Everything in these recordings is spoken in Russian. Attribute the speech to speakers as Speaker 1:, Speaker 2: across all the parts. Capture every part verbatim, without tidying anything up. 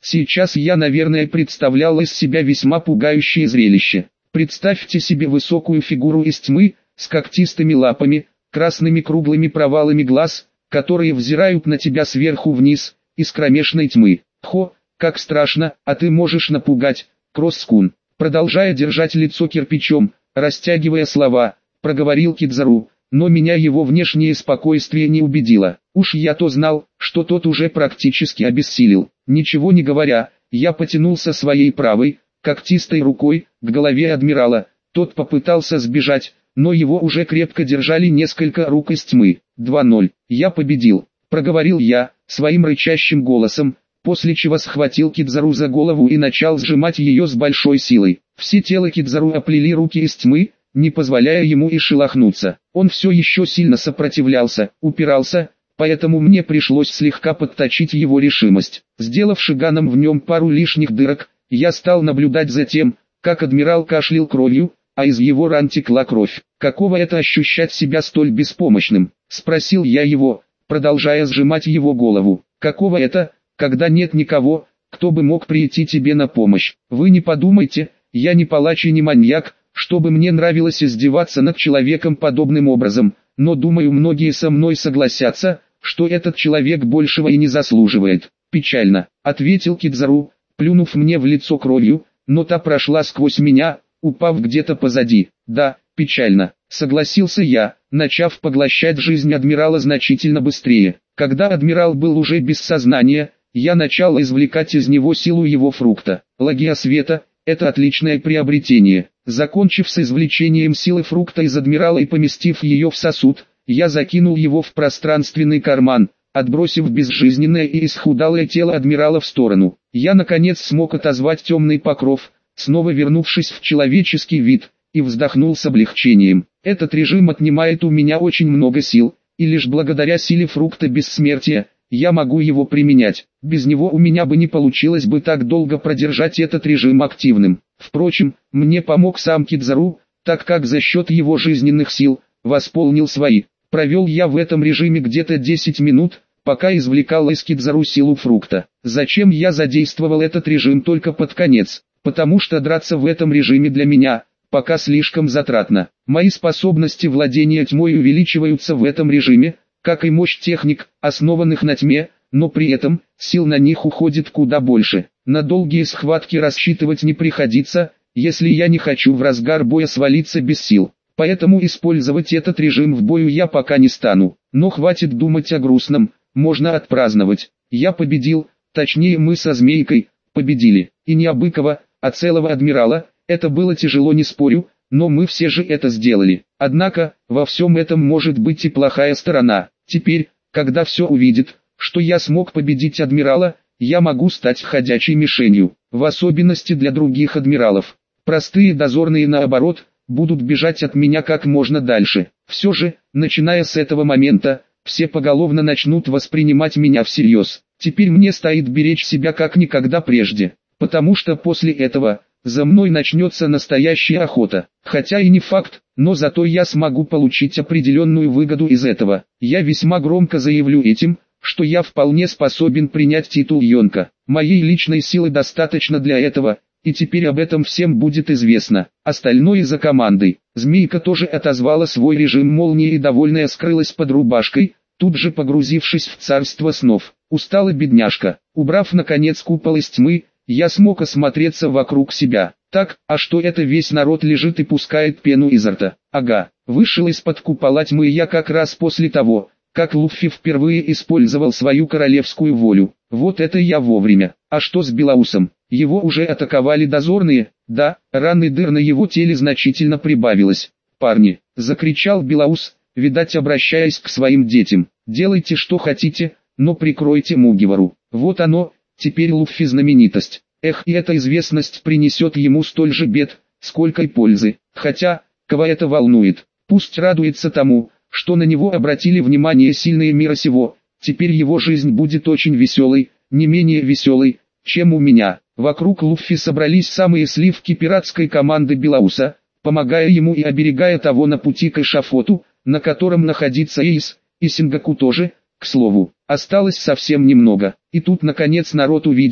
Speaker 1: Сейчас я, наверное, представлял из себя весьма пугающее зрелище. Представьте себе высокую фигуру из тьмы, с когтистыми лапами, красными круглыми провалами глаз, которые взирают на тебя сверху вниз, из кромешной тьмы. Хо, как страшно, а ты можешь напугать, Кросс-кун. Продолжая держать лицо кирпичом, растягивая слова, проговорил Кидзару, но меня его внешнее спокойствие не убедило. Уж я-то знал, что тот уже практически обессилел. Ничего не говоря, я потянулся своей правой, когтистой рукой, к голове адмирала. Тот попытался сбежать, но его уже крепко держали несколько рук из тьмы. два ноль. Я победил, проговорил я, своим рычащим голосом, после чего схватил Кидзару за голову и начал сжимать ее с большой силой. Все тело Кидзару оплели руки из тьмы, не позволяя ему и шелохнуться. Он все еще сильно сопротивлялся, упирался, поэтому мне пришлось слегка подточить его решимость. Сделав шиганом в нем пару лишних дырок, я стал наблюдать за тем, как адмирал кашлял кровью, а из его ран текла кровь. «Каково это ощущать себя столь беспомощным?» – спросил я его, продолжая сжимать его голову. «Каково это, когда нет никого, кто бы мог прийти тебе на помощь? Вы не подумайте, я не палач и не маньяк, чтобы мне нравилось издеваться над человеком подобным образом, но думаю, многие со мной согласятся, что этот человек большего и не заслуживает». «Печально», — ответил Кидзару, плюнув мне в лицо кровью, но та прошла сквозь меня, упав где-то позади. «Да, печально», — согласился я, начав поглощать жизнь адмирала значительно быстрее. Когда адмирал был уже без сознания, я начал извлекать из него силу его фрукта. Лагия света — это отличное приобретение. Закончив с извлечением силы фрукта из адмирала и поместив ее в сосуд, я закинул его в пространственный карман, отбросив безжизненное и исхудалое тело адмирала в сторону. Я наконец смог отозвать темный покров, снова вернувшись в человеческий вид, и вздохнул с облегчением. Этот режим отнимает у меня очень много сил, и лишь благодаря силе фрукта бессмертия, я могу его применять. Без него у меня бы не получилось бы так долго продержать этот режим активным. Впрочем, мне помог сам Кидзару, так как за счет его жизненных сил, восполнил свои. Провел я в этом режиме где-то десять минут, пока извлекал из Кидзару силу фрукта. Зачем я задействовал этот режим только под конец? Потому что драться в этом режиме для меня пока слишком затратно. Мои способности владения тьмой увеличиваются в этом режиме, как и мощь техник, основанных на тьме, но при этом сил на них уходит куда больше. На долгие схватки рассчитывать не приходится, если я не хочу в разгар боя свалиться без сил. Поэтому использовать этот режим в бою я пока не стану. Но хватит думать о грустном, можно отпраздновать. Я победил, точнее мы со Змейкой победили. И не Абыкова, а целого адмирала. Это было тяжело, не спорю, но мы все же это сделали. Однако, во всем этом может быть и плохая сторона. Теперь, когда все увидит, что я смог победить адмирала, я могу стать ходячей мишенью, в особенности для других адмиралов. Простые дозорные, наоборот, будут бежать от меня как можно дальше. Все же, начиная с этого момента, все поголовно начнут воспринимать меня всерьез. Теперь мне стоит беречь себя как никогда прежде, потому что после этого за мной начнется настоящая охота. Хотя и не факт, но зато я смогу получить определенную выгоду из этого. Я весьма громко заявлю этим, что я вполне способен принять титул Йонка. Моей личной силы достаточно для этого, и теперь об этом всем будет известно. Остальное за командой. Змейка тоже отозвала свой режим молнии и довольная скрылась под рубашкой, тут же погрузившись в царство снов. Устала бедняжка. Убрав наконец купол из тьмы, я смог осмотреться вокруг себя. Так, а что это весь народ лежит и пускает пену изо рта? Ага, вышел из-под купола тьмы я как раз после того, как Луффи впервые использовал свою королевскую волю. Вот это я вовремя. А что с Белоусом? Его уже атаковали дозорные? Да, ран и дыр на его теле значительно прибавилось. «Парни!» — закричал Белоус, видать обращаясь к своим детям. «Делайте что хотите, но прикройте Мугивару. Вот оно, теперь Луффи знаменитость. Эх, и эта известность принесет ему столь же бед, сколько и пользы. Хотя, кого это волнует? Пусть радуется тому, что на него обратили внимание сильные мира сего. Теперь его жизнь будет очень веселой, не менее веселой, чем у меня». Вокруг Луффи собрались самые сливки пиратской команды Белоуса, помогая ему и оберегая того на пути к эшафоту, на котором находится Эйс, и Сингаку тоже, к слову. Осталось совсем немного, и тут наконец народ увидел,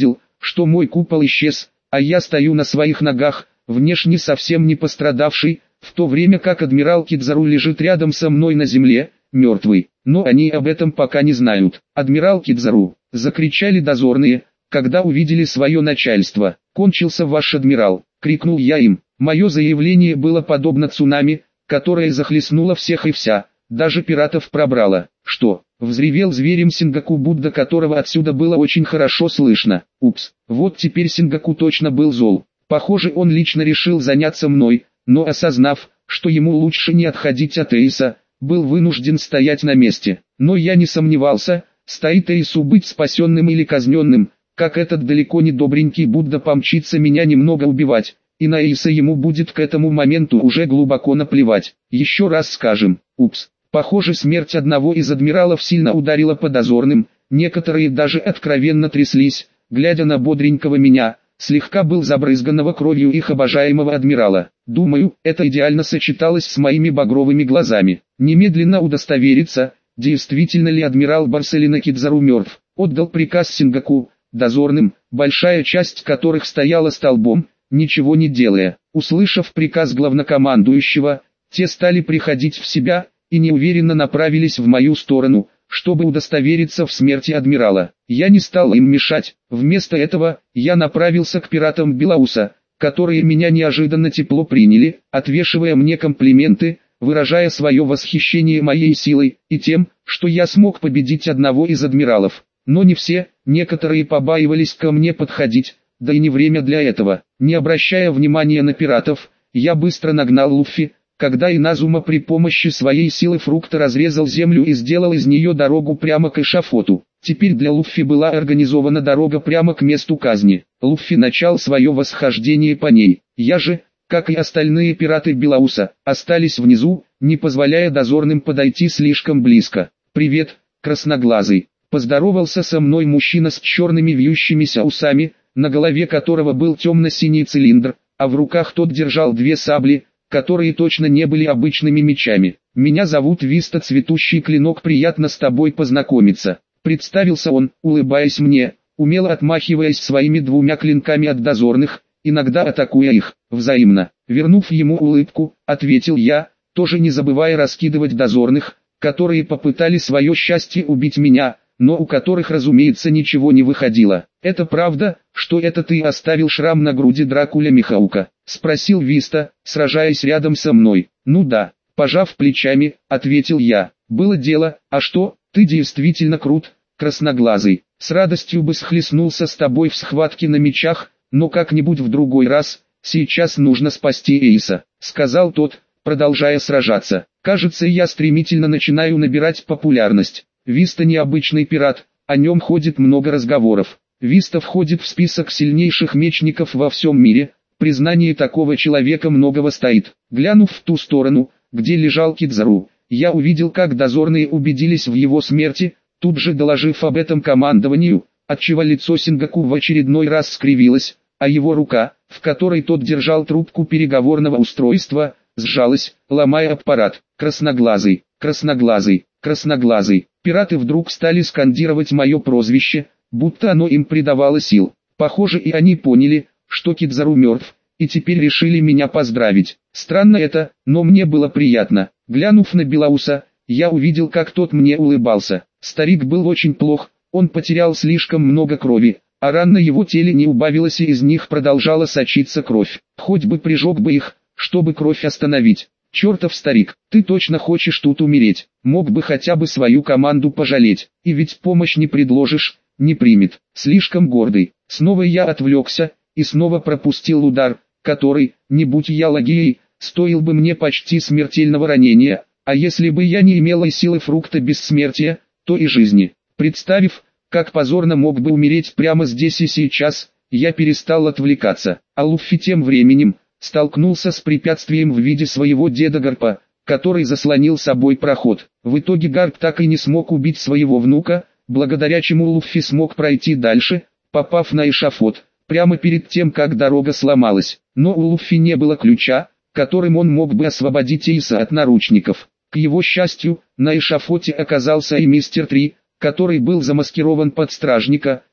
Speaker 1: что мой купол исчез, а я стою на своих ногах, внешне совсем не пострадавший, в то время как адмирал Кидзару лежит рядом со мной на земле, мертвый. Но они об этом пока не знают. «Адмирал Кидзару!» — закричали дозорные, когда увидели свое начальство. «Кончился ваш адмирал!» — крикнул я им. Мое заявление было подобно цунами, которое захлестнуло всех и вся, даже пиратов пробрало. «Что?» — взревел зверем Сингаку Будда, которого отсюда было очень хорошо слышно. Упс, вот теперь Сингаку точно был зол. Похоже, он лично решил заняться мной, но осознав, что ему лучше не отходить от Эйса, был вынужден стоять на месте. Но я не сомневался, стоит Эйсу быть спасенным или казненным, как этот далеко не добренький Будда помчится меня немного убивать, и на Эйса ему будет к этому моменту уже глубоко наплевать. Еще раз скажем, упс. Похоже, смерть одного из адмиралов сильно ударила по дозорным, некоторые даже откровенно тряслись, глядя на бодренького меня, слегка был забрызганного кровью их обожаемого адмирала. Думаю, это идеально сочеталось с моими багровыми глазами. Немедленно удостовериться, действительно ли адмирал Барселина Кидзару мертв. Отдал приказ Сингаку, дозорным, большая часть которых стояла столбом, ничего не делая. Услышав приказ главнокомандующего, те стали приходить в себя и неуверенно направились в мою сторону, чтобы удостовериться в смерти адмирала. Я не стал им мешать, вместо этого, я направился к пиратам Белауса, которые меня неожиданно тепло приняли, отвешивая мне комплименты, выражая свое восхищение моей силой и тем, что я смог победить одного из адмиралов. Но не все, некоторые побаивались ко мне подходить, да и не время для этого. Не обращая внимания на пиратов, я быстро нагнал Луффи, когда Иназума при помощи своей силы фрукта разрезал землю и сделал из нее дорогу прямо к эшафоту. Теперь для Луффи была организована дорога прямо к месту казни. Луффи начал свое восхождение по ней. Я же, как и остальные пираты Белауса, остались внизу, не позволяя дозорным подойти слишком близко. «Привет, красноглазый!» — поздоровался со мной мужчина с черными вьющимися усами, на голове которого был темно-синий цилиндр, а в руках тот держал две сабли, которые точно не были обычными мечами. «Меня зовут Виста, цветущий клинок, приятно с тобой познакомиться», — представился он, улыбаясь мне, умело отмахиваясь своими двумя клинками от дозорных, иногда атакуя их, взаимно. Вернув ему улыбку, ответил я, тоже не забывая раскидывать дозорных, которые попытали свое счастье убить меня, но у которых, разумеется, ничего не выходило. «Это правда, что это ты оставил шрам на груди Дракуля Михаука?» — спросил Виста, сражаясь рядом со мной. «Ну да», — пожав плечами, ответил я. «Было дело, а что, ты действительно крут, красноглазый. С радостью бы схлестнулся с тобой в схватке на мечах, но как-нибудь в другой раз, сейчас нужно спасти Эйса», — сказал тот, продолжая сражаться. «Кажется, я стремительно начинаю набирать популярность. Виста необычный пират, о нем ходит много разговоров. Виста входит в список сильнейших мечников во всем мире, признание такого человека многого стоит». Глянув в ту сторону, где лежал Кидзару, я увидел, как дозорные убедились в его смерти, тут же доложив об этом командованию, отчего лицо Сингаку в очередной раз скривилось, а его рука, в которой тот держал трубку переговорного устройства, сжалась, ломая аппарат. «Красноглазый, красноглазый, красноглазый». Пираты вдруг стали скандировать мое прозвище, будто оно им придавало сил. Похоже, и они поняли, что Кидзару мертв, и теперь решили меня поздравить. Странно это, но мне было приятно. Глянув на Белауса, я увидел, как тот мне улыбался. Старик был очень плох, он потерял слишком много крови, а ран на его теле не убавилось, и из них продолжала сочиться кровь. Хоть бы прижег бы их, чтобы кровь остановить. «Чертов старик, ты точно хочешь тут умереть? Мог бы хотя бы свою команду пожалеть, и ведь помощь не предложишь, не примет. Слишком гордый». Снова я отвлекся, и снова пропустил удар, который, не будь я лагией, стоил бы мне почти смертельного ранения, а если бы я не имела и силы фрукта бессмертия, то и жизни. Представив, как позорно мог бы умереть прямо здесь и сейчас, я перестал отвлекаться, а Луффи тем временем столкнулся с препятствием в виде своего деда Гарпа, который заслонил собой проход. В итоге Гарп так и не смог убить своего внука, благодаря чему Луффи смог пройти дальше, попав на эшафот, прямо перед тем, как дорога сломалась. Но у Луффи не было ключа, которым он мог бы освободить Эйса от наручников. К его счастью, на эшафоте оказался и мистер Три, который был замаскирован под стражника,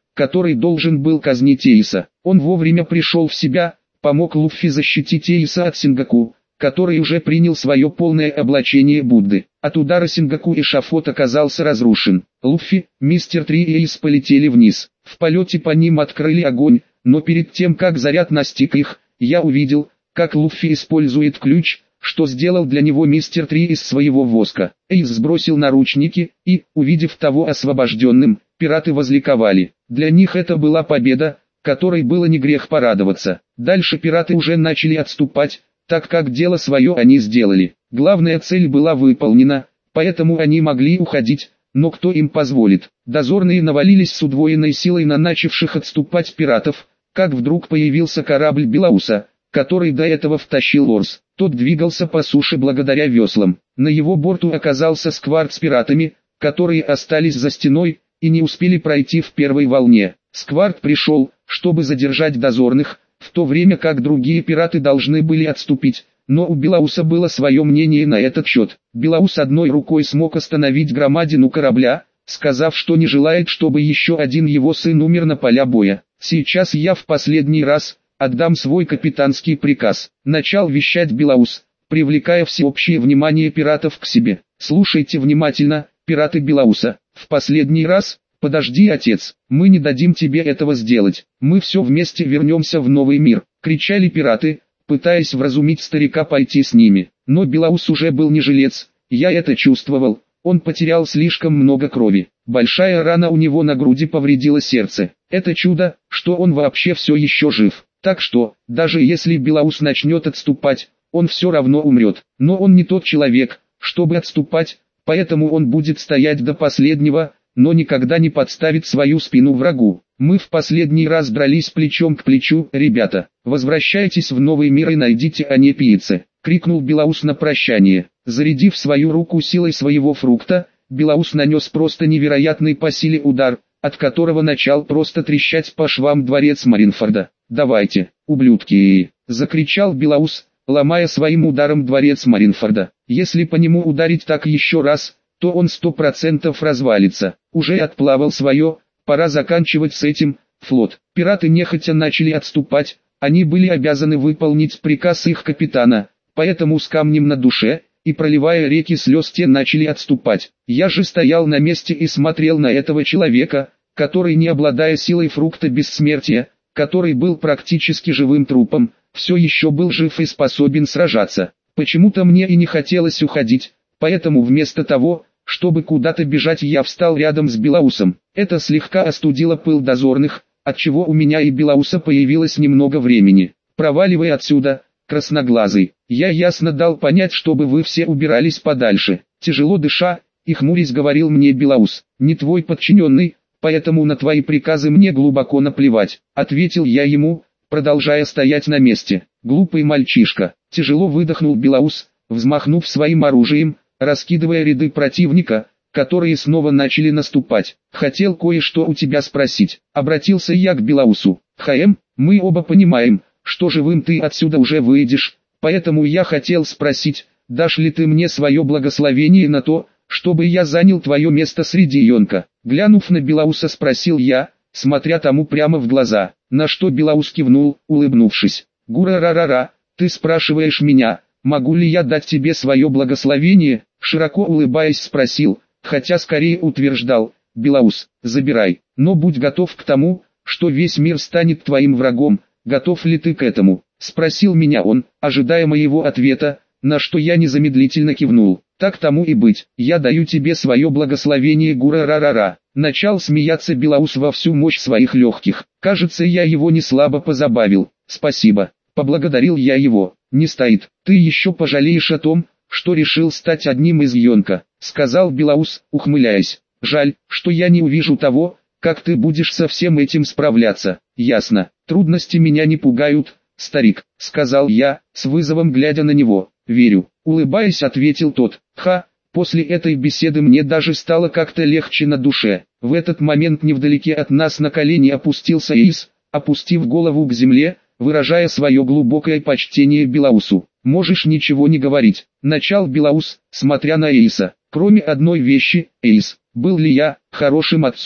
Speaker 1: который должен был казнить Эйса. Он вовремя пришел в себя, помог Луффи защитить Эйса от Сенгоку, который уже принял свое полное облачение Будды. От удара Сенгоку эшафот оказался разрушен. Луффи, мистер Три и Эйс полетели вниз. В полете по ним открыли огонь, но перед тем как заряд настиг их, я увидел, как Луффи использует ключ, что сделал для него мистер Три из своего воска. Эйс сбросил наручники, и, увидев того освобожденным, пираты возликовали. Для них это была победа, которой было не грех порадоваться. Дальше пираты уже начали отступать, так как дело свое они сделали. Главная цель была выполнена, поэтому они могли уходить, но кто им позволит? Дозорные навалились с удвоенной силой на начавших отступать пиратов, как вдруг появился корабль Белауса, который до этого втащил Орс. Тот двигался по суше благодаря веслам. На его борту оказался Сквард с пиратами, которые остались за стеной и не успели пройти в первой волне. Сквард пришел, чтобы задержать дозорных, в то время как другие пираты должны были отступить, но у Белауса было свое мнение на этот счет. Белаус одной рукой смог остановить громадину корабля, сказав, что не желает, чтобы еще один его сын умер на поля боя. «Сейчас я в последний раз отдам свой капитанский приказ», — начал вещать Белаус, привлекая всеобщее внимание пиратов к себе. «Слушайте внимательно, пираты Белауса, в последний раз. «Подожди, отец, мы не дадим тебе этого сделать, мы все вместе вернемся в новый мир», — кричали пираты, пытаясь вразумить старика пойти с ними. Но Белаус уже был не жилец, я это чувствовал, он потерял слишком много крови. Большая рана у него на груди повредила сердце. Это чудо, что он вообще все еще жив. Так что, даже если Белаус начнет отступать, он все равно умрет. Но он не тот человек, чтобы отступать, поэтому он будет стоять до последнего, но никогда не подставит свою спину врагу. Мы в последний раз дрались плечом к плечу, ребята. Возвращайтесь в новый мир и найдите Анепийца, крикнул Белаус на прощание. Зарядив свою руку силой своего фрукта, Белаус нанес просто невероятный по силе удар, от которого начал просто трещать по швам дворец Маринфорда. «Давайте, ублюдки!» — закричал Белаус, ломая своим ударом дворец Маринфорда. «Если по нему ударить так еще раз, то он сто процентов развалится. Уже отплавал свое, пора заканчивать с этим». Флот. Пираты нехотя начали отступать, они были обязаны выполнить приказ их капитана, поэтому с камнем на душе, и проливая реки слез те начали отступать. Я же стоял на месте и смотрел на этого человека, который, не обладая силой фрукта бессмертия, который был практически живым трупом, все еще был жив и способен сражаться. Почему-то мне и не хотелось уходить, поэтому вместо того, чтобы куда-то бежать, я встал рядом с Белаусом. Это слегка остудило пыл дозорных, отчего у меня и Белауса появилось немного времени. «Проваливай отсюда, красноглазый». Я ясно дал понять, чтобы вы все убирались подальше. Тяжело дыша и хмурясь говорил мне Белаус: «Не твой подчиненный, поэтому на твои приказы мне глубоко наплевать», — ответил я ему, продолжая стоять на месте. «Глупый мальчишка», — тяжело выдохнул Белаус, взмахнув своим оружием, раскидывая ряды противника, которые снова начали наступать. «Хотел кое-что у тебя спросить», — обратился я к Белаусу. «Хаэм, мы оба понимаем, что живым ты отсюда уже выйдешь, поэтому я хотел спросить, дашь ли ты мне свое благословение на то, чтобы я занял твое место среди Йонка?» Глянув на Белауса, спросил я, смотря тому прямо в глаза, на что Белаус кивнул, улыбнувшись. «Гура-ра-ра-ра, ты спрашиваешь меня, могу ли я дать тебе свое благословение?» Широко улыбаясь спросил, хотя скорее утверждал: «Белаус, забирай, но будь готов к тому, что весь мир станет твоим врагом, готов ли ты к этому?» Спросил меня он, ожидая моего ответа, на что я незамедлительно кивнул. «Так тому и быть, я даю тебе свое благословение, гура-ра-ра-ра». Начал смеяться Белаус во всю мощь своих легких. Кажется, я его не слабо позабавил. «Спасибо», — поблагодарил я его. «Не стоит, ты еще пожалеешь о том, что решил стать одним из Йонка», — сказал Белаус, ухмыляясь. «Жаль, что я не увижу того, как ты будешь со всем этим справляться». «Ясно, трудности меня не пугают, старик», — сказал я, с вызовом глядя на него. «Верю», — улыбаясь, ответил тот. «Ха, после этой беседы мне даже стало как-то легче на душе». В этот момент невдалеке от нас на колени опустился Эйс, опустив голову к земле, выражая свое глубокое почтение Белаусу. «Можешь ничего не говорить», — начал Белаус, смотря на Эйса. «Кроме одной вещи, Эйс, был ли я хорошим отцом?»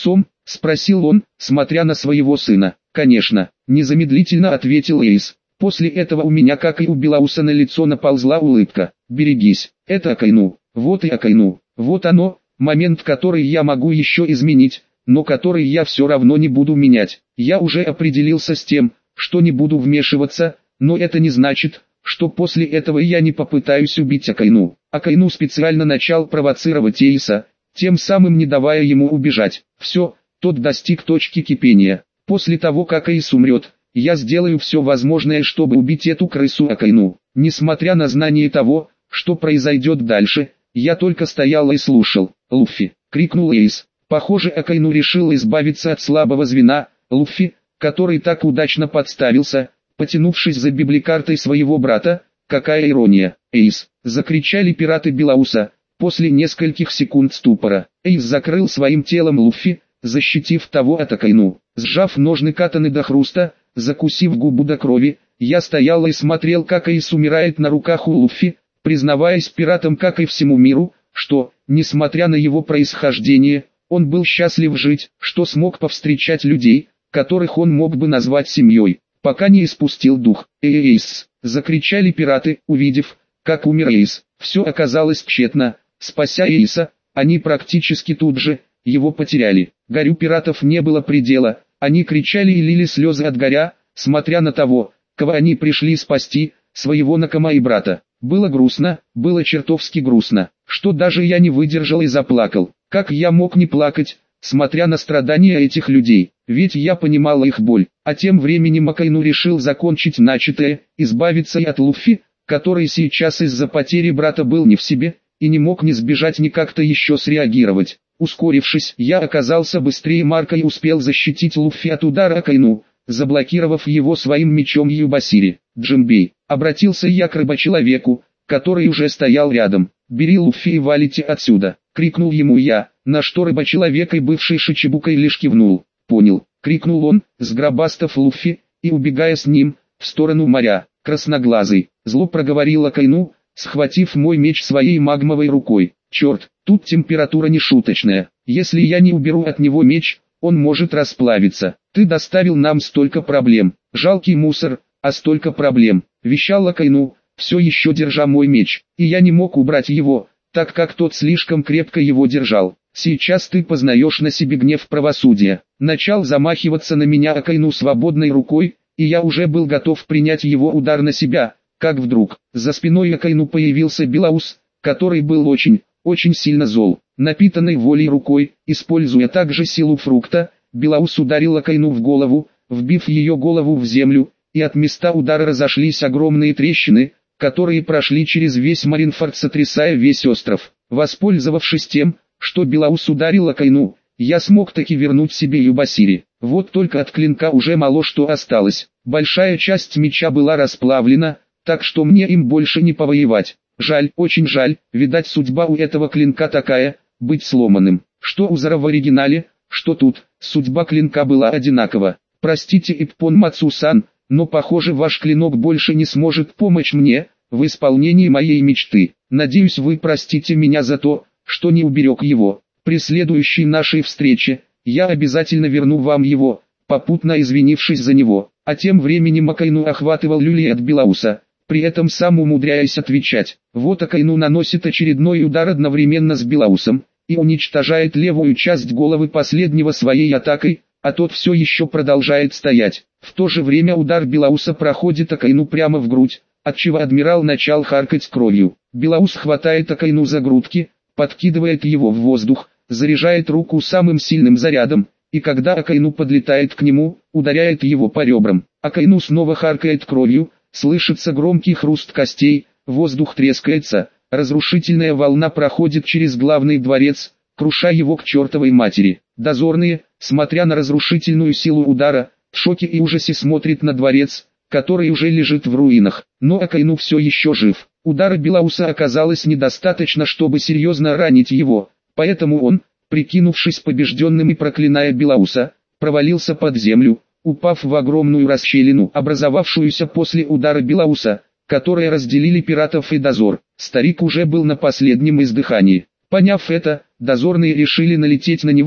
Speaker 1: — спросил он, смотря на своего сына. «Конечно», — незамедлительно ответил Эйс. После этого у меня, как и у Белауса, на лицо наползла улыбка. «Берегись, это Акайну, вот и Акайну, вот оно, момент, который я могу еще изменить, но который я все равно не буду менять. Я уже определился с тем, что не буду вмешиваться, но это не значит, что после этого я не попытаюсь убить Акайну». Акайну специально начал провоцировать Эйса, тем самым не давая ему убежать. Все, тот достиг точки кипения. После того, как Эйс умрет, я сделаю все возможное, чтобы убить эту крысу Акайну. Несмотря на знание того, что произойдет дальше, я только стоял и слушал. «Луффи!» — крикнул Эйс. Похоже, Акайну решил избавиться от слабого звена, Луффи, который так удачно подставился, потянувшись за библикартой своего брата. Какая ирония! «Эйс!» — закричали пираты Белауса. После нескольких секунд ступора, Эйс закрыл своим телом Луффи, защитив того от Акайну. Сжав ножны катаны до хруста, закусив губу до крови, я стоял и смотрел, как Эйс умирает на руках у Луффи, признаваясь пиратам, как и всему миру, что, несмотря на его происхождение, он был счастлив жить, что смог повстречать людей, которых он мог бы назвать семьей, пока не испустил дух. «Эйс!» — закричали пираты, увидев, как умер Эйс. Все оказалось тщетно. Спася Эйса, они практически тут же его потеряли. Горю пиратов не было предела, они кричали и лили слезы от горя, смотря на того, кого они пришли спасти, своего Накама и брата. Было грустно, было чертовски грустно, что даже я не выдержал и заплакал. Как я мог не плакать, смотря на страдания этих людей, ведь я понимал их боль. А тем временем Акайну решил закончить начатое, избавиться и от Луффи, который сейчас из-за потери брата был не в себе, и не мог ни сбежать, ни как-то еще среагировать. Ускорившись, я оказался быстрее Марка и успел защитить Луффи от удара Акайну, заблокировав его своим мечом Юбасири. «Джимбей», — обратился я к рыбочеловеку, который уже стоял рядом. «Бери Луффи и валите отсюда», — крикнул ему я, на что рыбочеловек и бывший Шичибукой лишь кивнул. «Понял», — крикнул он, сгробастав Луффи, и убегая с ним, в сторону моря. «Красноглазый», — зло проговорил Акайну, схватив мой меч своей магмовой рукой. «Черт, тут температура нешуточная. Если я не уберу от него меч, он может расплавиться. Ты доставил нам столько проблем. Жалкий мусор, а столько проблем», — вещал Акайну, все еще держа мой меч. И я не мог убрать его, так как тот слишком крепко его держал. «Сейчас ты познаешь на себе гнев правосудия». Начал замахиваться на меня Акайну свободной рукой, и я уже был готов принять его удар на себя, как вдруг, за спиной Акайну появился Белаус, который был очень, очень сильно зол. Напитанной волей рукой, используя также силу фрукта, Белаус ударил Акайну в голову, вбив ее голову в землю, и от места удара разошлись огромные трещины, которые прошли через весь Маринфорд, сотрясая весь остров. Воспользовавшись тем, что Белаус ударил Акайну, я смог таки вернуть себе Юбасири. Вот только от клинка уже мало что осталось. Большая часть меча была расплавлена, так что мне им больше не повоевать. Жаль, очень жаль, видать судьба у этого клинка такая, быть сломанным. Что у Зара в оригинале, что тут, судьба клинка была одинакова. Простите, Иппон Мацу-сан, но похоже ваш клинок больше не сможет помочь мне, в исполнении моей мечты. Надеюсь, вы простите меня за то, что не уберег его. При следующей нашей встрече, я обязательно верну вам его, попутно извинившись за него. А тем временем Акайну охватывал люлей от Белауса, при этом сам умудряясь отвечать. Вот Акайну наносит очередной удар одновременно с Белаусом, и уничтожает левую часть головы последнего своей атакой, а тот все еще продолжает стоять. В то же время удар Белауса проходит Акайну прямо в грудь, отчего адмирал начал харкать кровью. Белаус хватает Акайну за грудки, подкидывает его в воздух, заряжает руку самым сильным зарядом, и когда Акайну подлетает к нему, ударяет его по ребрам. Акайну снова харкает кровью, слышится громкий хруст костей, воздух трескается, разрушительная волна проходит через главный дворец, круша его к чертовой матери. Дозорные, смотря на разрушительную силу удара, в шоке и ужасе смотрят на дворец, который уже лежит в руинах, но Акайну все еще жив. Удара Белауса оказалось недостаточно, чтобы серьезно ранить его, поэтому он, прикинувшись побежденным и проклиная Белауса, провалился под землю, упав в огромную расщелину, образовавшуюся после удара Белауса, которые разделили пиратов и дозор. Старик уже был на последнем издыхании. Поняв это, дозорные решили налететь на него,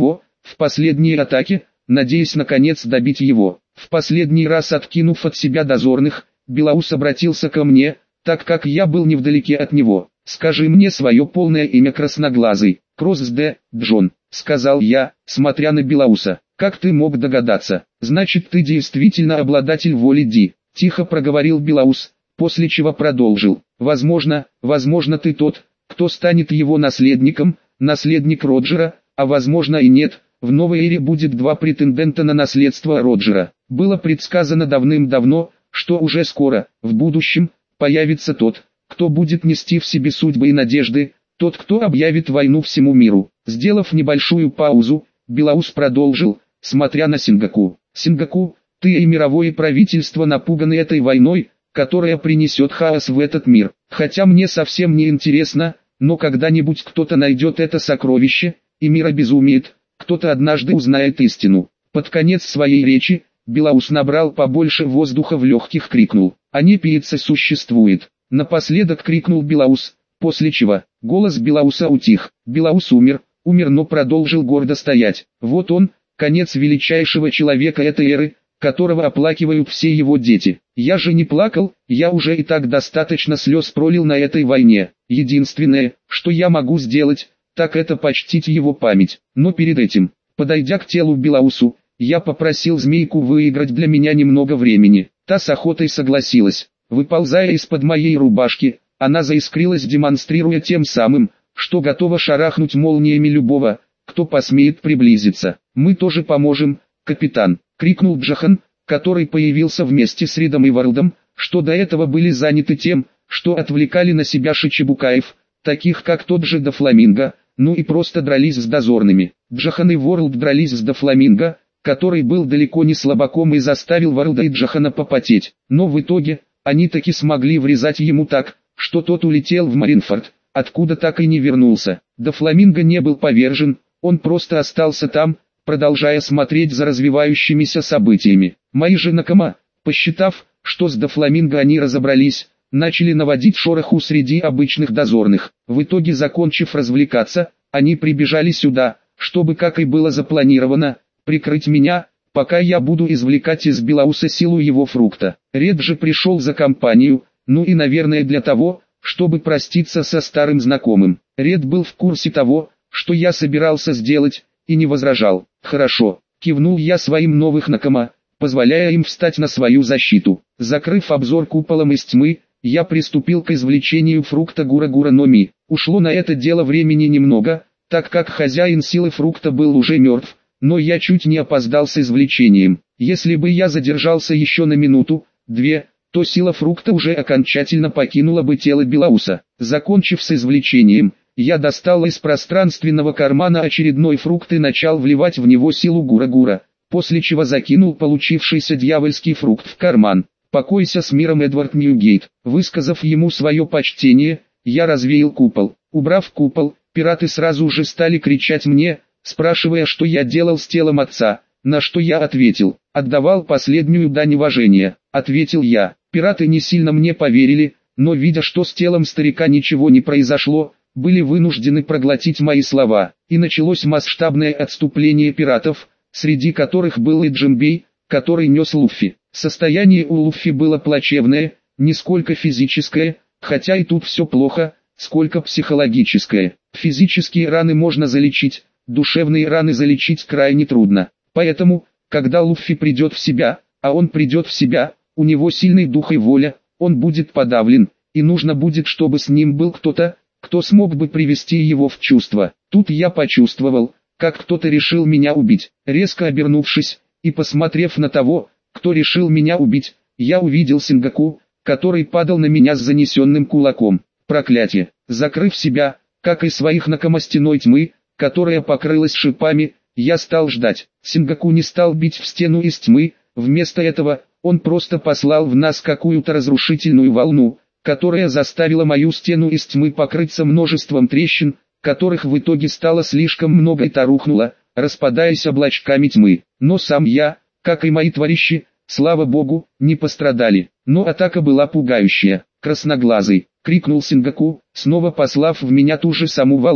Speaker 1: в последней атаке, надеясь наконец добить его. В последний раз откинув от себя дозорных, Белаус обратился ко мне, так как я был невдалеке от него. «Скажи мне свое полное имя, красноглазый». «Кросс Д. Джон», — сказал я, смотря на Белауса. «Как ты мог догадаться? Значит, ты действительно обладатель воли Ди», — тихо проговорил Белаус, после чего продолжил. «Возможно, возможно ты тот, кто станет его наследником, наследник Роджера, а возможно и нет. В новой эре будет два претендента на наследство Роджера. Было предсказано давным-давно, что уже скоро, в будущем, появится тот, кто будет нести в себе судьбы и надежды, тот, кто объявит войну всему миру». Сделав небольшую паузу, Белаус продолжил, смотря на Сингоку. «Сингоку, ты и мировое правительство напуганы этой войной, которая принесет хаос в этот мир. Хотя мне совсем не интересно, но когда-нибудь кто-то найдет это сокровище, и мир обезумеет, кто-то однажды узнает истину». Под конец своей речи, Белаус набрал побольше воздуха в легких, крикнул: «А не пицца существует!» Напоследок крикнул Белаус, после чего голос Белауса утих. Белаус умер, умер, но продолжил гордо стоять. Вот он, конец величайшего человека этой эры, которого оплакивают все его дети. Я же не плакал, я уже и так достаточно слез пролил на этой войне. Единственное, что я могу сделать, так это почтить его память. Но перед этим, подойдя к телу Белаусу, я попросил змейку выиграть для меня немного времени. Та с охотой согласилась. Выползая из-под моей рубашки, она заискрилась, демонстрируя тем самым, что готова шарахнуть молниями любого, кто посмеет приблизиться. «Мы тоже поможем, капитан», — крикнул Джохан, который появился вместе с Ридом и Ворлдом, что до этого были заняты тем, что отвлекали на себя шичибукаев, таких как тот же Дофламинго, ну и просто дрались с дозорными. Джохан и Ворлд дрались с Дофламинго, который был далеко не слабаком и заставил Ворлда и Джохана попотеть. Но в итоге, они таки смогли врезать ему так, что тот улетел в Маринфорд, откуда так и не вернулся. Дофламинго не был повержен, он просто остался там, продолжая смотреть за развивающимися событиями. Мои же накома, посчитав, что с Дофламинго они разобрались, начали наводить шороху среди обычных дозорных. В итоге, закончив развлекаться, они прибежали сюда, чтобы, как и было запланировано, прикрыть меня, пока я буду извлекать из Белауса силу его фрукта. Ред же пришел за компанию, ну и наверное для того, чтобы проститься со старым знакомым. Ред был в курсе того, что я собирался сделать, и не возражал. «Хорошо», — кивнул я своим новым накома, позволяя им встать на свою защиту. Закрыв обзор куполом из тьмы, я приступил к извлечению фрукта Гура-Гура но Ми. Ушло на это дело времени немного, так как хозяин силы фрукта был уже мертв, но я чуть не опоздал с извлечением. Если бы я задержался еще на минуту, две, то сила фрукта уже окончательно покинула бы тело Белауса. Закончив с извлечением, я достал из пространственного кармана очередной фрукт и начал вливать в него силу Гура-Гура, после чего закинул получившийся дьявольский фрукт в карман. «Покойся с миром, Эдвард Ньюгейт». Высказав ему свое почтение, я развеял купол. Убрав купол, пираты сразу же стали кричать мне, спрашивая, что я делал с телом отца, на что я ответил: «Отдавал последнюю дань уважения», — ответил я. Пираты не сильно мне поверили, но видя, что с телом старика ничего не произошло, были вынуждены проглотить мои слова, и началось масштабное отступление пиратов, среди которых был и Джимбей, который нес Луффи. Состояние у Луффи было плачевное, не сколько физическое, хотя и тут все плохо, сколько психологическое. Физические раны можно залечить, душевные раны залечить крайне трудно. Поэтому, когда Луффи придет в себя, а он придет в себя, у него сильный дух и воля, он будет подавлен, и нужно будет, чтобы с ним был кто-то, кто смог бы привести его в чувство. Тут я почувствовал, как кто-то решил меня убить. Резко обернувшись, и посмотрев на того, кто решил меня убить, я увидел Сингоку, который падал на меня с занесенным кулаком. Проклятие! Закрыв себя, как и своих накома стеной тьмы, которая покрылась шипами, я стал ждать. Сингоку не стал бить в стену из тьмы, вместо этого, он просто послал в нас какую-то разрушительную волну, которая заставила мою стену из тьмы покрыться множеством трещин, которых в итоге стало слишком много и та рухнула, распадаясь облачками тьмы. Но сам я, как и мои товарищи, слава богу, не пострадали. Но атака была пугающая. «Красноглазый!» — крикнул Сингоку, снова послав в меня ту же саму волну.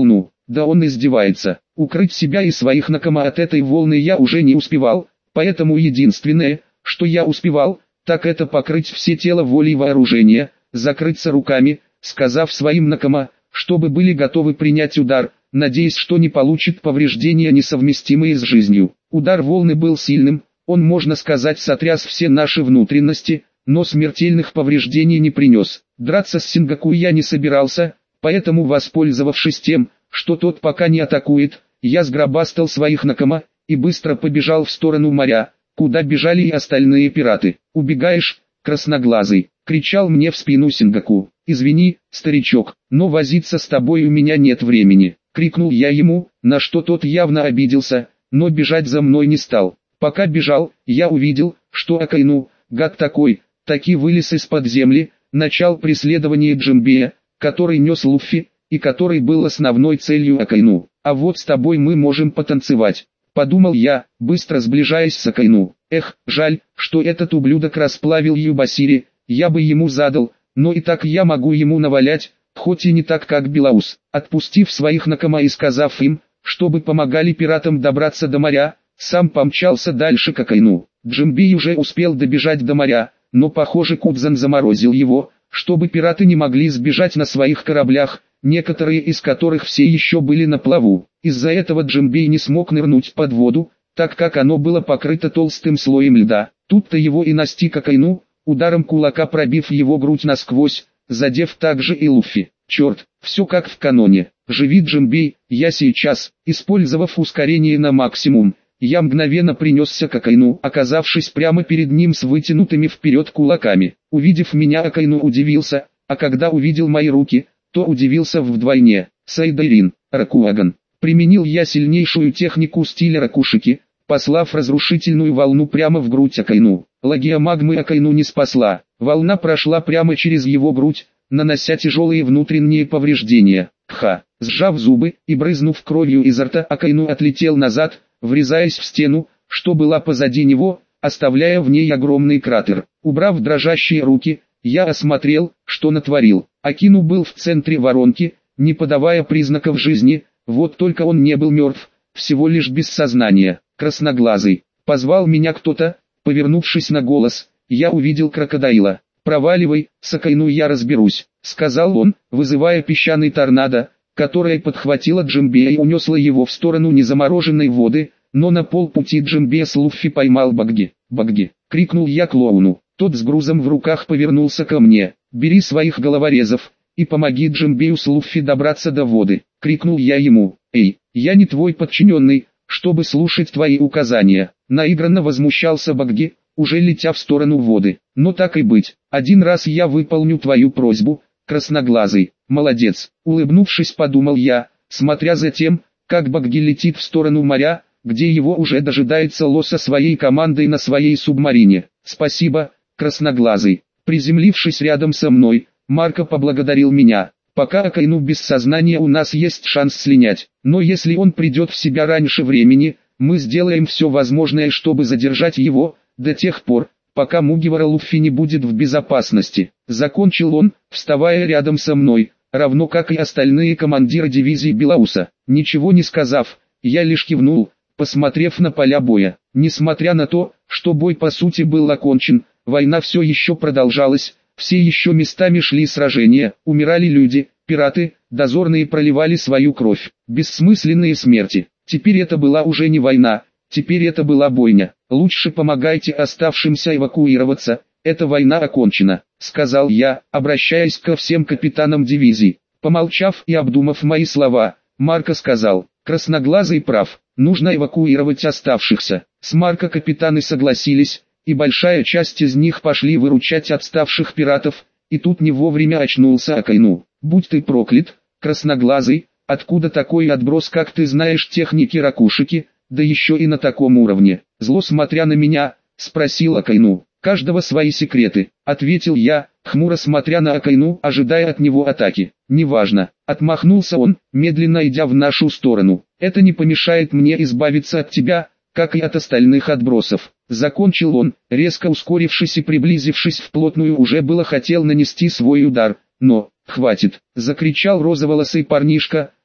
Speaker 1: да он издевается. Укрыть себя и своих накома от этой волны я уже не успевал, поэтому единственное, что я успевал, так это покрыть все тело волей вооружения, закрыться руками, сказав своим накома, чтобы были готовы принять удар, надеясь, что не получит повреждения, несовместимые с жизнью. Удар волны был сильным, он, можно сказать, сотряс все наши внутренности, но смертельных повреждений не принес. Драться с Сингаку я не собирался, поэтому, воспользовавшись тем, что тот пока не атакует, я сгробастал своих накома и быстро побежал в сторону моря, куда бежали и остальные пираты. «Убегаешь, красноглазый!» — кричал мне в спину Сингаку. «Извини, старичок, но возиться с тобой у меня нет времени!» — крикнул я ему, на что тот явно обиделся, но бежать за мной не стал. Пока бежал, я увидел, что Акайну, гад такой, таки вылез из-под земли, начал преследование Джимбея, который нес Луффи, и который был основной целью Акайну. «А вот с тобой мы можем потанцевать», — подумал я, быстро сближаясь с Акайну. Эх, жаль, что этот ублюдок расплавил Юбасири, я бы ему задал, но и так я могу ему навалять, хоть и не так как Белаус. Отпустив своих накома и сказав им, чтобы помогали пиратам добраться до моря, сам помчался дальше к Акайну. Джимбей уже успел добежать до моря, но похоже Кудзан заморозил его, чтобы пираты не могли сбежать на своих кораблях, некоторые из которых все еще были на плаву. Из-за этого Джимбей не смог нырнуть под воду, так как оно было покрыто толстым слоем льда. Тут-то его и настиг Акайну, ударом кулака пробив его грудь насквозь, задев также и Луффи. Черт, все как в каноне. Живи, Джимбей, я сейчас, использовав ускорение на максимум, я мгновенно принесся к Акайну, оказавшись прямо перед ним с вытянутыми вперед кулаками. Увидев меня, Акайну удивился, а когда увидел мои руки, то удивился вдвойне. Сайдайрин, Ракуаган. Применил я сильнейшую технику стиля ракушики, послав разрушительную волну прямо в грудь Акайну. Лагия магмы Акайну не спасла. Волна прошла прямо через его грудь, нанося тяжелые внутренние повреждения. Кха. Сжав зубы и брызнув кровью изо рта, Акайну отлетел назад, врезаясь в стену, что была позади него, оставляя в ней огромный кратер. Убрав дрожащие руки, я осмотрел, что натворил. Акину был в центре воронки, не подавая признаков жизни, вот только он не был мертв, всего лишь без сознания. Красноглазый. Позвал меня кто-то, повернувшись на голос, я увидел крокодила. «Проваливай, с Акайну я разберусь», — сказал он, вызывая песчаный торнадо, которая подхватила Джимбея и унесла его в сторону незамороженной воды, но на полпути Джимбея с Луффи поймал Багги. «Багги!» — крикнул я клоуну. Тот с грузом в руках повернулся ко мне. «Бери своих головорезов и помоги Джимбею с Луффи добраться до воды», — крикнул я ему. «Эй, я не твой подчиненный, чтобы слушать твои указания», — наигранно возмущался Багги, уже летя в сторону воды. «Но так и быть, один раз я выполню твою просьбу, красноглазый». «Молодец», — улыбнувшись, подумал я, смотря за тем, как Багги летит в сторону моря, где его уже дожидается Ло со своей командой на своей субмарине. «Спасибо, красноглазый». Приземлившись рядом со мной, Марко поблагодарил меня. «Пока Акайну без сознания, у нас есть шанс слинять, но если он придет в себя раньше времени, мы сделаем все возможное, чтобы задержать его, до тех пор, пока Мугивара Луффи не будет в безопасности», — закончил он, вставая рядом со мной, равно как и остальные командиры дивизии Белауса. Ничего не сказав, я лишь кивнул, посмотрев на поля боя. Несмотря на то, что бой по сути был окончен, война все еще продолжалась, все еще местами шли сражения, умирали люди, пираты, дозорные проливали свою кровь, бессмысленные смерти. Теперь это была уже не война, теперь это была бойня. «Лучше помогайте оставшимся эвакуироваться, эта война окончена», — сказал я, обращаясь ко всем капитанам дивизий. Помолчав и обдумав мои слова, Марко сказал: «Красноглазый прав, нужно эвакуировать оставшихся». С Марко капитаны согласились, и большая часть из них пошли выручать отставших пиратов, и тут не вовремя очнулся Акайну. «Будь ты проклят, красноглазый, откуда такой отброс, как ты знаешь техники ракушики, да еще и на таком уровне?» Зло смотря на меня, спросил Акайну. «Каждого свои секреты», — ответил я, хмуро смотря на Акайну, ожидая от него атаки. «Неважно», — отмахнулся он, медленно идя в нашу сторону. «Это не помешает мне избавиться от тебя, как и от остальных отбросов», — закончил он, резко ускорившись и приблизившись вплотную, уже было хотел нанести свой удар, но «хватит», — закричал розоволосый парнишка,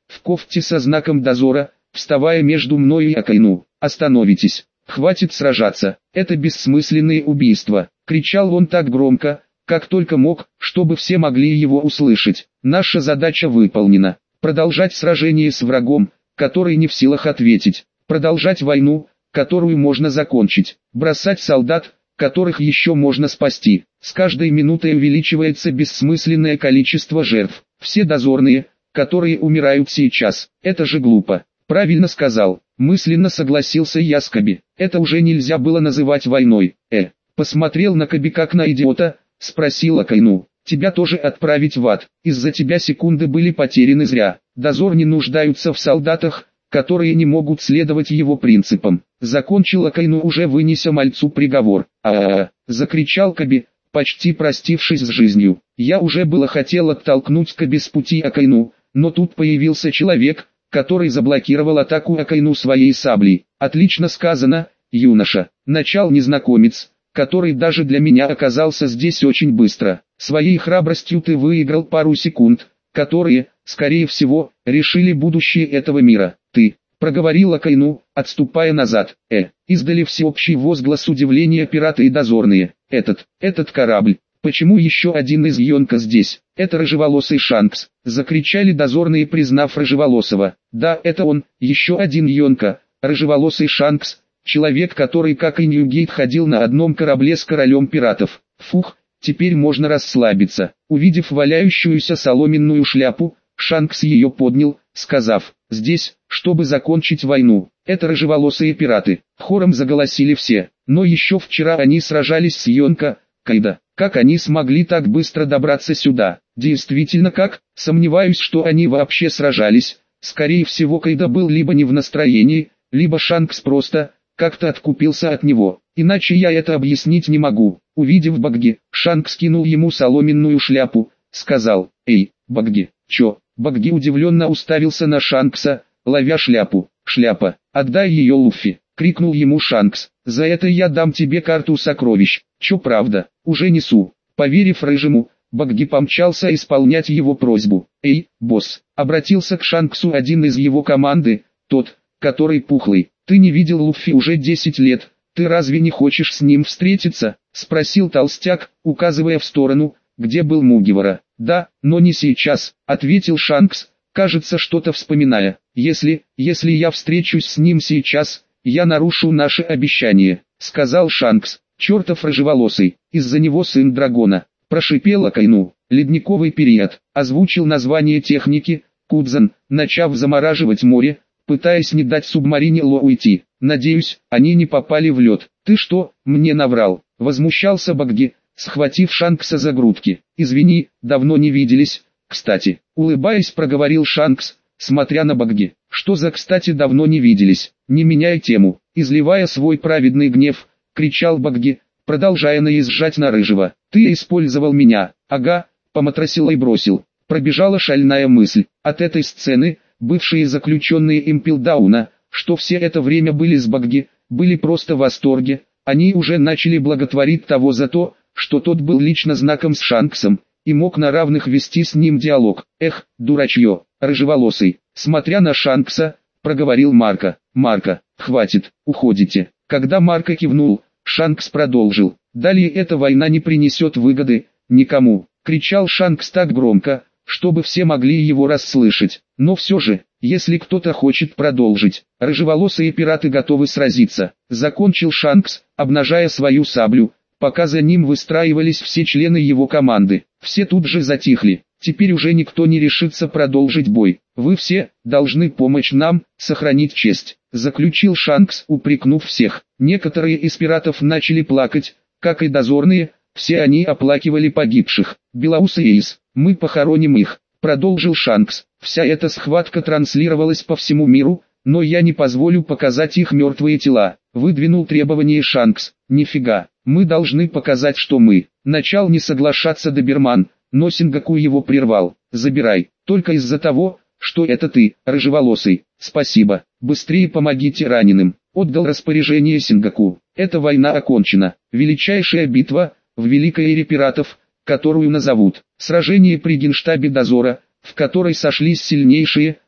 Speaker 1: в кофте со знаком дозора, вставая между мною и Акайну. «Остановитесь! Хватит сражаться! Это бессмысленные убийства!» — кричал он так громко, как только мог, чтобы все могли его услышать. «Наша задача выполнена. Продолжать сражение с врагом, который не в силах ответить. Продолжать войну, которую можно закончить. Бросать солдат, которых еще можно спасти. С каждой минутой увеличивается бессмысленное количество жертв. Все дозорные, которые умирают сейчас, это же глупо». «Правильно сказал», мысленно согласился я с Каби. «Это уже нельзя было называть войной». Э, посмотрел на Каби как на идиота, спросил Акайну. «Тебя тоже отправить в ад? Из-за тебя секунды были потеряны зря. Дозор не нуждаются в солдатах, которые не могут следовать его принципам». Закончил Акайну, уже вынеся мальцу приговор. «А-а-а!» — закричал Каби, почти простившись с жизнью. Я уже было хотел оттолкнуть Каби с пути Акайну, но тут появился человек, который заблокировал атаку Акайну своей саблей. «Отлично сказано, юноша», — начал незнакомец, который даже для меня оказался здесь очень быстро. «Своей храбростью ты выиграл пару секунд, которые, скорее всего, решили будущее этого мира. Ты», — проговорил Акайну, отступая назад. «Э», — издали всеобщий возглас удивления пираты и дозорные. «Этот, этот корабль. Почему еще один из Йонка здесь? Это рыжеволосый Шанкс», — закричали дозорные, признав рыжеволосого. «Да, это он, еще один Йонка, рыжеволосый Шанкс, человек, который, как и Ньюгейт, ходил на одном корабле с королем пиратов. Фух, теперь можно расслабиться». Увидев валяющуюся соломенную шляпу, Шанкс ее поднял, сказав: «Здесь, чтобы закончить войну». «Это рыжеволосые пираты», — хором заголосили все. «Но еще вчера они сражались с Йонка, Кайда. Как они смогли так быстро добраться сюда?» «Действительно как? Сомневаюсь, что они вообще сражались. Скорее всего, Кайда был либо не в настроении, либо Шанкс просто как-то откупился от него. Иначе я это объяснить не могу». Увидев Багги, Шанкс кинул ему соломенную шляпу, сказал: «Эй, Багги, чё?» Багги удивленно уставился на Шанкса, ловя шляпу. «Шляпа, отдай ее Луффи!» — крикнул ему Шанкс. «За это я дам тебе карту сокровищ». «Чё, правда? Уже несу». Поверив рыжему, Багги помчался исполнять его просьбу. «Эй, босс!» — обратился к Шанксу один из его команды, тот, который пухлый. «Ты не видел Луффи уже десять лет, ты разве не хочешь с ним встретиться?» — спросил толстяк, указывая в сторону, где был Мугивара. «Да, но не сейчас», — ответил Шанкс, кажется, что-то вспоминая. «Если, если я встречусь с ним сейчас, я нарушу наше обещание», — сказал Шанкс. «Чертов рыжеволосый, из-за него сын дракона», — прошипел Акайну. «Ледниковый период», — озвучил название техники, Кудзан, начав замораживать море, пытаясь не дать субмарине Ло уйти. «Надеюсь, они не попали в лед». «Ты что, мне наврал?» — возмущался Багги, схватив Шанкса за грудки. «Извини, давно не виделись, кстати», — улыбаясь, проговорил Шанкс, смотря на Багги. «Что за кстати давно не виделись?» «Не меняй тему», — изливая свой праведный гнев, кричал Багги, продолжая наезжать на рыжего. «Ты использовал меня». «Ага», — поматросил и бросил. Пробежала шальная мысль. От этой сцены, бывшие заключенные Импелдауна, что все это время были с Багги, были просто в восторге. Они уже начали благотворить того за то, что тот был лично знаком с Шанксом, и мог на равных вести с ним диалог. «Эх, дурачье, рыжеволосый», смотря на Шанкса, проговорил Марко. «Марко, хватит, уходите». Когда Марко кивнул, Шанкс продолжил. «Далее эта война не принесет выгоды никому», кричал Шанкс так громко, чтобы все могли его расслышать. «Но все же, если кто-то хочет продолжить, рыжеволосые пираты готовы сразиться», закончил Шанкс, обнажая свою саблю, пока за ним выстраивались все члены его команды. Все тут же затихли. «Теперь уже никто не решится продолжить бой. Вы все должны помочь нам сохранить честь», заключил Шанкс, упрекнув всех. Некоторые из пиратов начали плакать, как и дозорные, все они оплакивали погибших. «Белоус и Эйс, мы похороним их», продолжил Шанкс. «Вся эта схватка транслировалась по всему миру, но я не позволю показать их мертвые тела», выдвинул требование Шанкс. «Нифига, мы должны показать, что мы». Начал не соглашаться Доберман, но Сингаку его прервал. «Забирай, только из-за того, что это ты, рыжеволосый». «Спасибо, быстрее помогите раненым», отдал распоряжение Сингаку. «Эта война окончена. Величайшая битва в Великой эре пиратов, которую назовут сражение при генштабе дозора, в которой сошлись сильнейшие,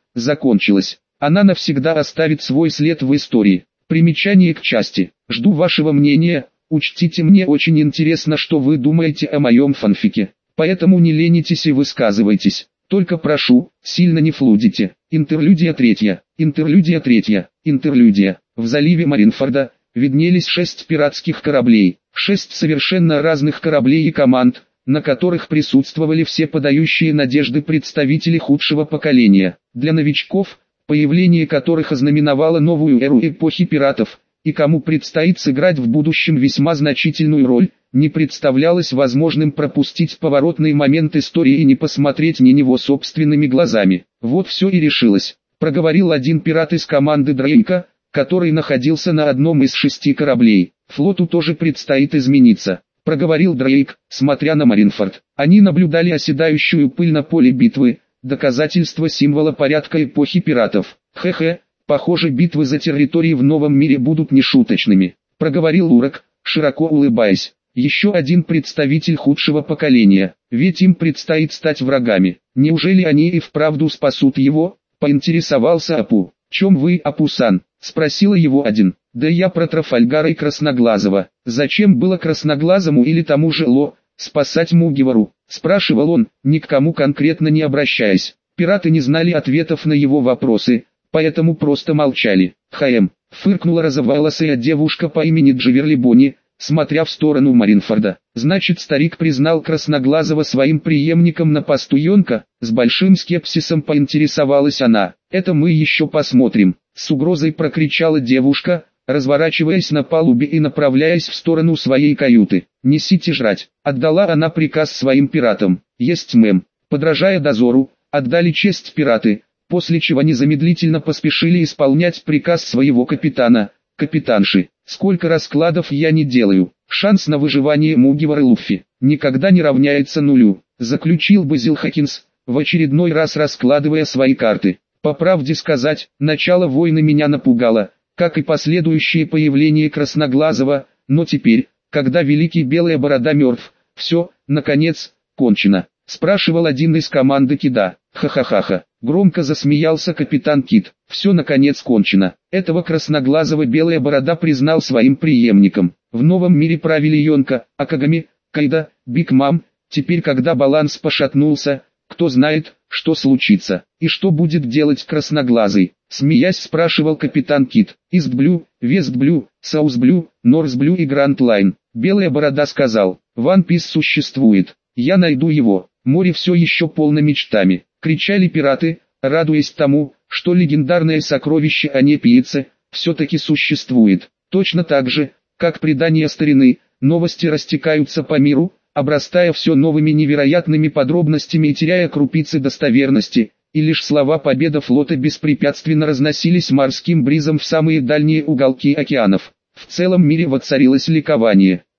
Speaker 1: закончилась. Она навсегда оставит свой след в истории. Примечание к части. Жду вашего мнения. Учтите, мне очень интересно, что вы думаете о моем фанфике. Поэтому не ленитесь и высказывайтесь. Только прошу, сильно не флудите. Интерлюдия третья. Интерлюдия третья. Интерлюдия. В заливе Маринфорда виднелись шесть пиратских кораблей. Шесть совершенно разных кораблей и команд, на которых присутствовали все подающие надежды представители худшего поколения. Для новичков, появление которых ознаменовало новую эру эпохи пиратов, и кому предстоит сыграть в будущем весьма значительную роль, не представлялось возможным пропустить поворотный момент истории и не посмотреть на него собственными глазами. Вот все и решилось, проговорил один пират из команды Дрейка, который находился на одном из шести кораблей. Флоту тоже предстоит измениться, проговорил Дрейк, смотря на Маринфорд. Они наблюдали оседающую пыль на поле битвы, доказательство символа порядка эпохи пиратов. Хе-хе, похоже, битвы за территории в новом мире будут нешуточными, проговорил Урок, широко улыбаясь. Еще один представитель худшего поколения, ведь им предстоит стать врагами. Неужели они и вправду спасут его? Поинтересовался Апу. Чем вы, Апу-сан? Спросила его один. Да я про Трафальгара и Красноглазого. Зачем было Красноглазому или тому же Ло спасать Мугивару? Спрашивал он, ни к кому конкретно не обращаясь. Пираты не знали ответов на его вопросы, поэтому просто молчали. Хаем, фыркнула розоволосая девушка по имени Дживерли Бонни, смотря в сторону Маринфорда. Значит, старик признал Красноглазого своим преемником на посту Йонка? С большим скепсисом поинтересовалась она. Это мы еще посмотрим. С угрозой прокричала девушка, разворачиваясь на палубе и направляясь в сторону своей каюты. «Несите жрать», — отдала она приказ своим пиратам. «Есть, мэм». Подражая дозору, отдали честь пираты, после чего незамедлительно поспешили исполнять приказ своего капитана. «Капитанши, сколько раскладов я не делаю, шанс на выживание Мугивары Луффи никогда не равняется нулю», заключил Базил Хокинс, в очередной раз раскладывая свои карты. По правде сказать, начало войны меня напугало, как и последующее появление Красноглазого, но теперь, когда Великий Белая Борода мертв, все, наконец, кончено. Спрашивал один из команды Кида. Ха-ха-ха-ха. Громко засмеялся капитан Кид. Все наконец кончено. Этого Красноглазого Белая Борода признал своим преемником. В новом мире правили Йонка, Акагами, Кайда, Биг Мам. Теперь, когда баланс пошатнулся, кто знает, что случится, и что будет делать Красноглазый. Смеясь спрашивал капитан Кид. Ист Блю, Вест Блю, Саус Блю, Норс Блю и Гранд Лайн. Белая Борода сказал, One Piece существует. Я найду его. Море все еще полно мечтами. Кричали пираты, радуясь тому, что легендарное сокровище Онепиице все-таки существует. Точно так же, как предания старины, новости растекаются по миру, обрастая все новыми невероятными подробностями и теряя крупицы достоверности, и лишь слова победа флота беспрепятственно разносились морским бризом в самые дальние уголки океанов. В целом мире воцарилось ликование.